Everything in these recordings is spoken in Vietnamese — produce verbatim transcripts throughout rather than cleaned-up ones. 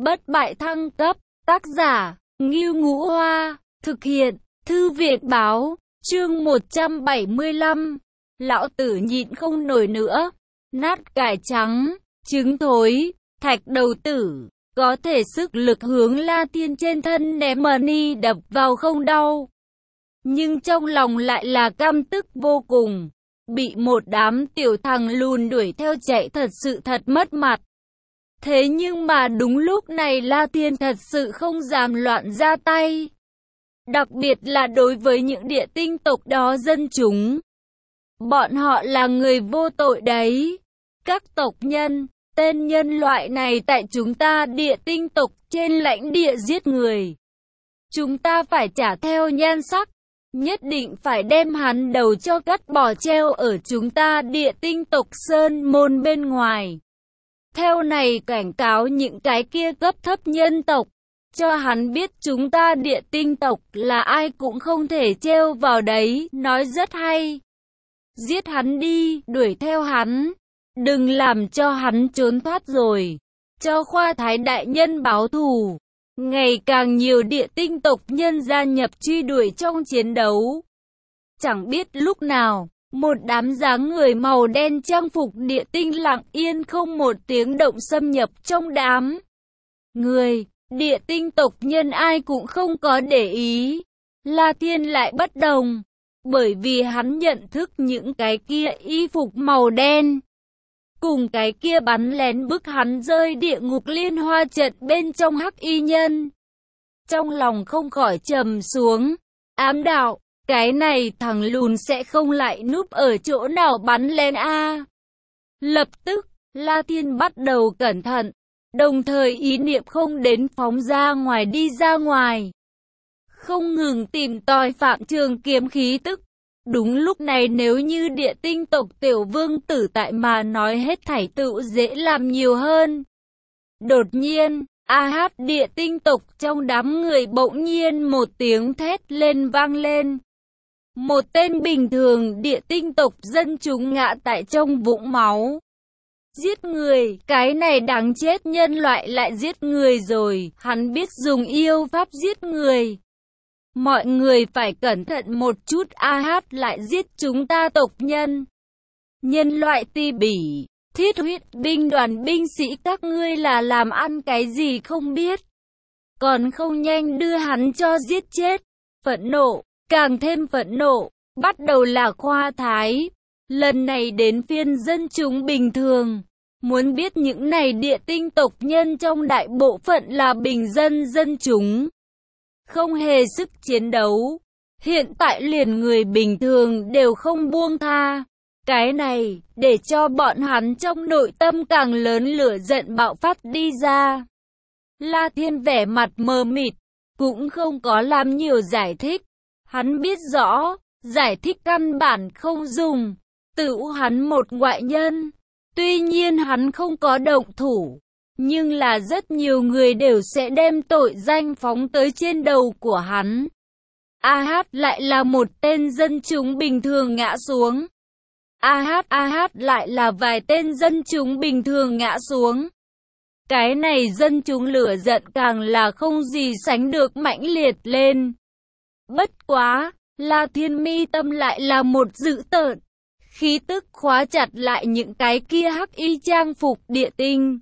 Bất bại thăng cấp, tác giả, Ngưu Ngũ Hoa, thực hiện, Thư viện báo, chương một trăm bảy mươi lăm, lão tử nhịn không nổi nữa, nát cải trắng, trứng thối, thạch đầu tử, có thể sức lực hướng La Thiên trên thân ném money đập vào không đau. Nhưng trong lòng lại là căm tức vô cùng, bị một đám tiểu thằng lùn đuổi theo chạy thật sự thật mất mặt. Thế nhưng mà đúng lúc này La Thiên thật sự không dám loạn ra tay. Đặc biệt là đối với những địa tinh tộc đó dân chúng. Bọn họ là người vô tội đấy. Các tộc nhân, tên nhân loại này tại chúng ta địa tinh tộc trên lãnh địa giết người. Chúng ta phải trả theo nhan sắc. Nhất định phải đem hắn đầu cho cắt bỏ treo ở chúng ta địa tinh tộc sơn môn bên ngoài. Theo này cảnh cáo những cái kia cấp thấp nhân tộc, cho hắn biết chúng ta địa tinh tộc là ai cũng không thể treo vào đấy, nói rất hay. Giết hắn đi, đuổi theo hắn, đừng làm cho hắn trốn thoát rồi, cho Khoa Thái đại nhân báo thù. Ngày càng nhiều địa tinh tộc nhân gia nhập truy đuổi trong chiến đấu. Chẳng biết lúc nào, một đám dáng người màu đen trang phục địa tinh lặng yên không một tiếng động xâm nhập trong đám người. Địa tinh tộc nhân ai cũng không có để ý. La Thiên lại bất đồng, bởi vì hắn nhận thức những cái kia y phục màu đen cùng cái kia bắn lén bức hắn rơi địa ngục liên hoa trận bên trong hắc y nhân. Trong lòng không khỏi trầm xuống, ám đạo, cái này thằng lùn sẽ không lại núp ở chỗ nào bắn lén a. Lập tức, La Thiên bắt đầu cẩn thận, đồng thời ý niệm không đến phóng ra ngoài đi ra ngoài. Không ngừng tìm tòi Phạm Trường Kiếm khí tức. Đúng lúc này nếu như địa tinh tộc tiểu vương tử tại mà nói hết thảy tự dễ làm nhiều hơn. Đột nhiên, a hát địa tinh tộc trong đám người bỗng nhiên một tiếng thét lên vang lên. Một tên bình thường địa tinh tộc dân chúng ngã tại trong vũng máu. Giết người, cái này đáng chết, nhân loại lại giết người rồi, hắn biết dùng yêu pháp giết người. Mọi người phải cẩn thận một chút, a hát lại giết chúng ta tộc nhân. Nhân loại ti bỉ, thiết huyết binh đoàn binh sĩ các ngươi là làm ăn cái gì không biết. Còn không nhanh đưa hắn cho giết chết. Phẫn nộ, càng thêm phẫn nộ, bắt đầu là Khoa Thái. Lần này đến phiên dân chúng bình thường. Muốn biết những này địa tinh tộc nhân trong đại bộ phận là bình dân dân chúng. Không hề sức chiến đấu. Hiện tại liền người bình thường đều không buông tha. Cái này, để cho bọn hắn trong nội tâm càng lớn lửa giận bạo phát đi ra. La Thiên vẻ mặt mờ mịt, cũng không có làm nhiều giải thích. Hắn biết rõ, giải thích căn bản không dùng. Tự hắn một ngoại nhân. Tuy nhiên hắn không có động thủ. Nhưng là rất nhiều người đều sẽ đem tội danh phóng tới trên đầu của hắn. a hát lại là một tên dân chúng bình thường ngã xuống. a hát a hát lại là vài tên dân chúng bình thường ngã xuống. Cái này dân chúng lửa giận càng là không gì sánh được mãnh liệt lên. Bất quá, La Thiên mi tâm lại là một dữ tợn. Khí tức khóa chặt lại những cái kia hắc y trang phục địa tinh.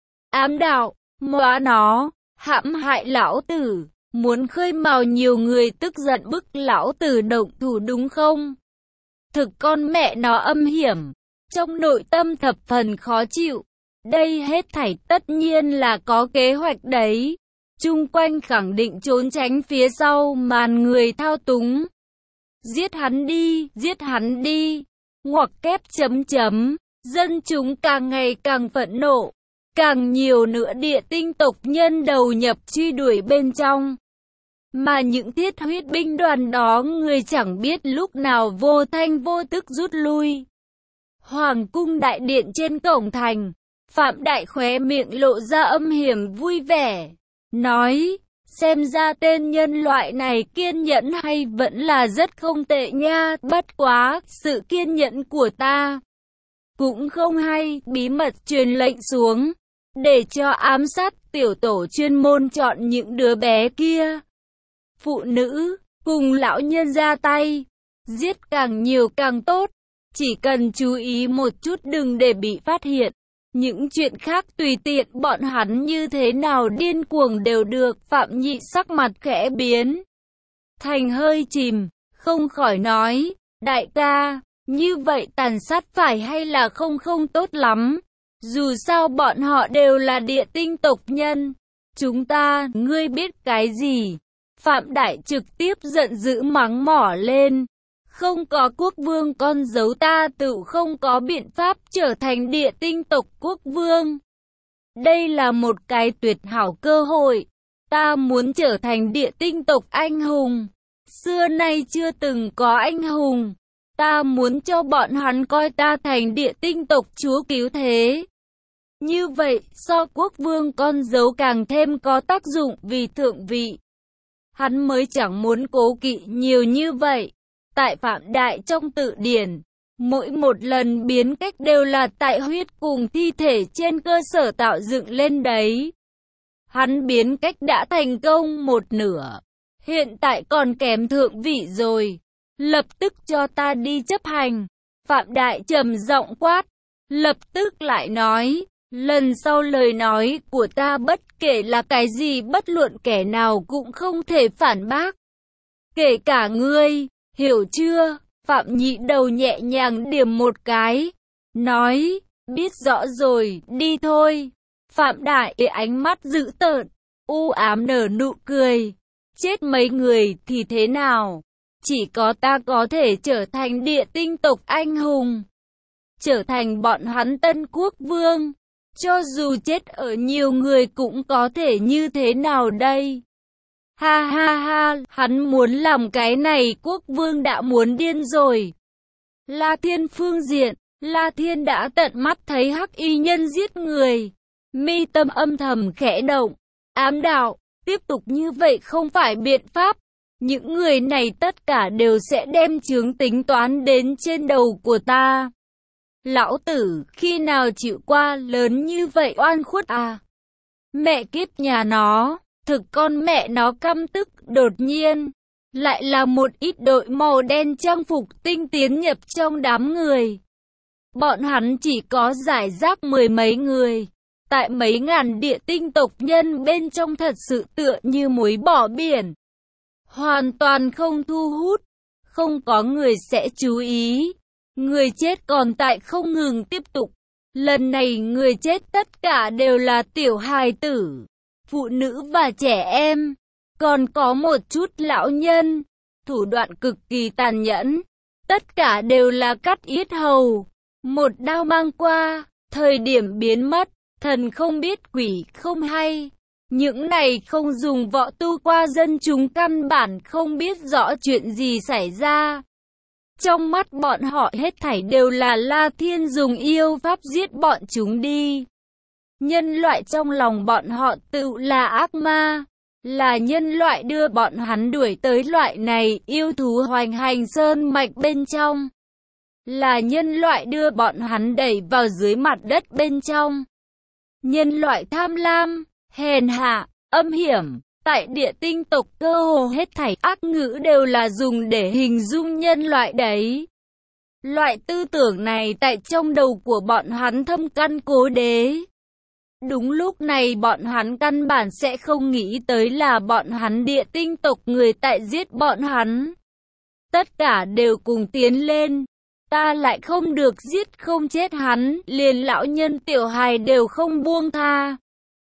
Ám đạo, móa nó, hãm hại lão tử, muốn khơi mào nhiều người tức giận bức lão tử động thủ đúng không? Thực con mẹ nó âm hiểm, trong nội tâm thập phần khó chịu. Đây hết thảy tất nhiên là có kế hoạch đấy. Chung quanh khẳng định trốn tránh phía sau màn người thao túng. Giết hắn đi, giết hắn đi. Ngoặc kép chấm chấm, dân chúng càng ngày càng phẫn nộ. Càng nhiều nữa địa tinh tộc nhân đầu nhập truy đuổi bên trong. Mà những thiết huyết binh đoàn đó người chẳng biết lúc nào vô thanh vô tức rút lui. Hoàng cung đại điện trên cổng thành, Phạm Đại khóe miệng lộ ra âm hiểm vui vẻ. Nói, xem ra tên nhân loại này kiên nhẫn hay vẫn là rất không tệ nha. Bất quá, sự kiên nhẫn của ta cũng không hay, bí mật truyền lệnh xuống. để cho ám sát tiểu tổ chuyên môn chọn những đứa bé kia. Phụ nữ, cùng lão nhân ra tay, giết càng nhiều càng tốt, chỉ cần chú ý một chút đừng để bị phát hiện. Những chuyện khác tùy tiện bọn hắn như thế nào điên cuồng đều được. Phạm Nhị sắc mặt khẽ biến thành hơi chìm, không khỏi nói, đại ca, như vậy tàn sát phải hay là không không tốt lắm. Dù sao bọn họ đều là địa tinh tộc nhân. Chúng ta, ngươi biết cái gì? Phạm Đại trực tiếp giận dữ mắng mỏ lên. Không có quốc vương con dấu ta tự không có biện pháp trở thành địa tinh tộc quốc vương. Đây là một cái tuyệt hảo cơ hội. Ta muốn trở thành địa tinh tộc anh hùng. Xưa nay chưa từng có anh hùng. Ta muốn cho bọn hắn coi ta thành địa tinh tộc chúa cứu thế. Như vậy, so quốc vương con dấu càng thêm có tác dụng vì thượng vị. Hắn mới chẳng muốn cố kỵ nhiều như vậy. Tại Phạm Đại trong tự điển, mỗi một lần biến cách đều là tại huyết cùng thi thể trên cơ sở tạo dựng lên đấy. Hắn biến cách đã thành công một nửa, hiện tại còn kém thượng vị rồi. Lập tức cho ta đi chấp hành. Phạm Đại trầm giọng quát, lập tức lại nói, lần sau lời nói của ta bất kể là cái gì bất luận kẻ nào cũng không thể phản bác. Kể cả ngươi. Hiểu chưa? Phạm Nhị đầu nhẹ nhàng điểm một cái. Nói, biết rõ rồi, đi thôi. Phạm Đại ánh mắt dữ tợn, u ám nở nụ cười. Chết mấy người thì thế nào? Chỉ có ta có thể trở thành địa tinh tộc anh hùng. Trở thành bọn hắn tân quốc vương. Cho dù chết ở nhiều người cũng có thể như thế nào đây? Ha ha ha, hắn muốn làm cái này quốc vương đã muốn điên rồi. La Thiên phương diện, La Thiên đã tận mắt thấy hắc y nhân giết người. Mi tâm âm thầm khẽ động, ám đạo, tiếp tục như vậy không phải biện pháp. Những người này tất cả đều sẽ đem chướng tính toán đến trên đầu của ta. Lão tử, khi nào chịu qua lớn như vậy oan khuất à? Mẹ kiếp nhà nó! Thực con mẹ nó căm tức, đột nhiên, lại là một ít đội màu đen trang phục tinh tiến nhập trong đám người. Bọn hắn chỉ có giải rác mười mấy người, tại mấy ngàn địa tinh tộc nhân bên trong thật sự tựa như muối bỏ biển. Hoàn toàn không thu hút, không có người sẽ chú ý. Người chết còn tại không ngừng tiếp tục. Lần này người chết tất cả đều là tiểu hài tử, phụ nữ và trẻ em, còn có một chút lão nhân. Thủ đoạn cực kỳ tàn nhẫn, tất cả đều là cắt yết hầu, một đao mang qua, thời điểm biến mất, thần không biết quỷ không hay. Những này không dùng võ tu qua dân chúng căn bản không biết rõ chuyện gì xảy ra. Trong mắt bọn họ hết thảy đều là La Thiên dùng yêu pháp giết bọn chúng đi. Nhân loại trong lòng bọn họ tự là ác ma, là nhân loại đưa bọn hắn đuổi tới loại này yêu thú hoành hành sơn mạch bên trong. Là nhân loại đưa bọn hắn đẩy vào dưới mặt đất bên trong. Nhân loại tham lam, hèn hạ, âm hiểm, tại địa tinh tộc cơ hồ hết thảy ác ngữ đều là dùng để hình dung nhân loại đấy. Loại tư tưởng này tại trong đầu của bọn hắn thâm căn cố đế. Đúng lúc này bọn hắn căn bản sẽ không nghĩ tới là bọn hắn địa tinh tộc người tại giết bọn hắn. Tất cả đều cùng tiến lên. Ta lại không được giết không chết hắn, liền lão nhân tiểu hài đều không buông tha.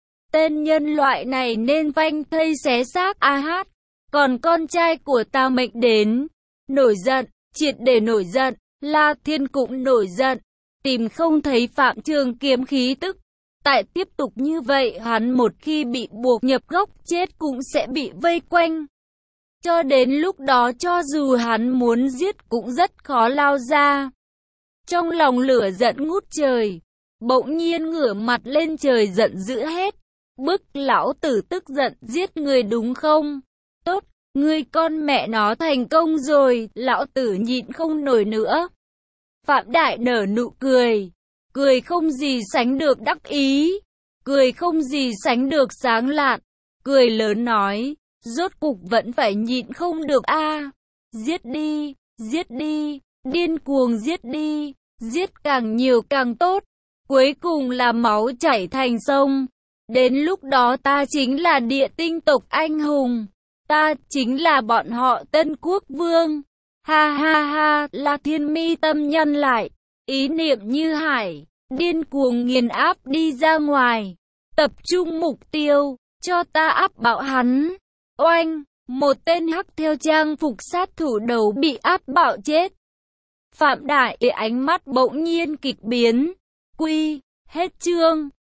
Tên nhân loại này nên vanh thây xé xác a hát. Còn con trai của ta mệnh đến. Nổi giận, triệt để nổi giận, La Thiên cũng nổi giận. Tìm không thấy Phạm Trường Kiếm khí tức. Tại tiếp tục như vậy hắn một khi bị buộc nhập gốc chết cũng sẽ bị vây quanh. Cho đến lúc đó cho dù hắn muốn giết cũng rất khó lao ra. Trong lòng lửa giận ngút trời, bỗng nhiên ngửa mặt lên trời giận dữ hết. Bức lão tử tức giận giết người đúng không? Tốt, ngươi con mẹ nó thành công rồi, lão tử nhịn không nổi nữa. Phạm Đại nở nụ cười, cười không gì sánh được đắc ý. cười không gì sánh được sáng lạn, cười lớn nói, rốt cục vẫn phải nhịn không được a. Giết đi, giết đi, điên cuồng giết đi, giết càng nhiều càng tốt, cuối cùng là máu chảy thành sông. Đến lúc đó ta chính là địa tinh tộc anh hùng, ta chính là bọn họ Tân Quốc Vương. Ha ha ha, La Thiên Mi tâm nhăn lại, ý niệm như hải, điên cuồng nghiền áp đi ra ngoài, tập trung mục tiêu, cho ta áp bạo hắn. Oanh, một tên hắc theo trang phục sát thủ đầu bị áp bạo chết. Phạm Đại ánh mắt bỗng nhiên kịch biến, quy, hết chương.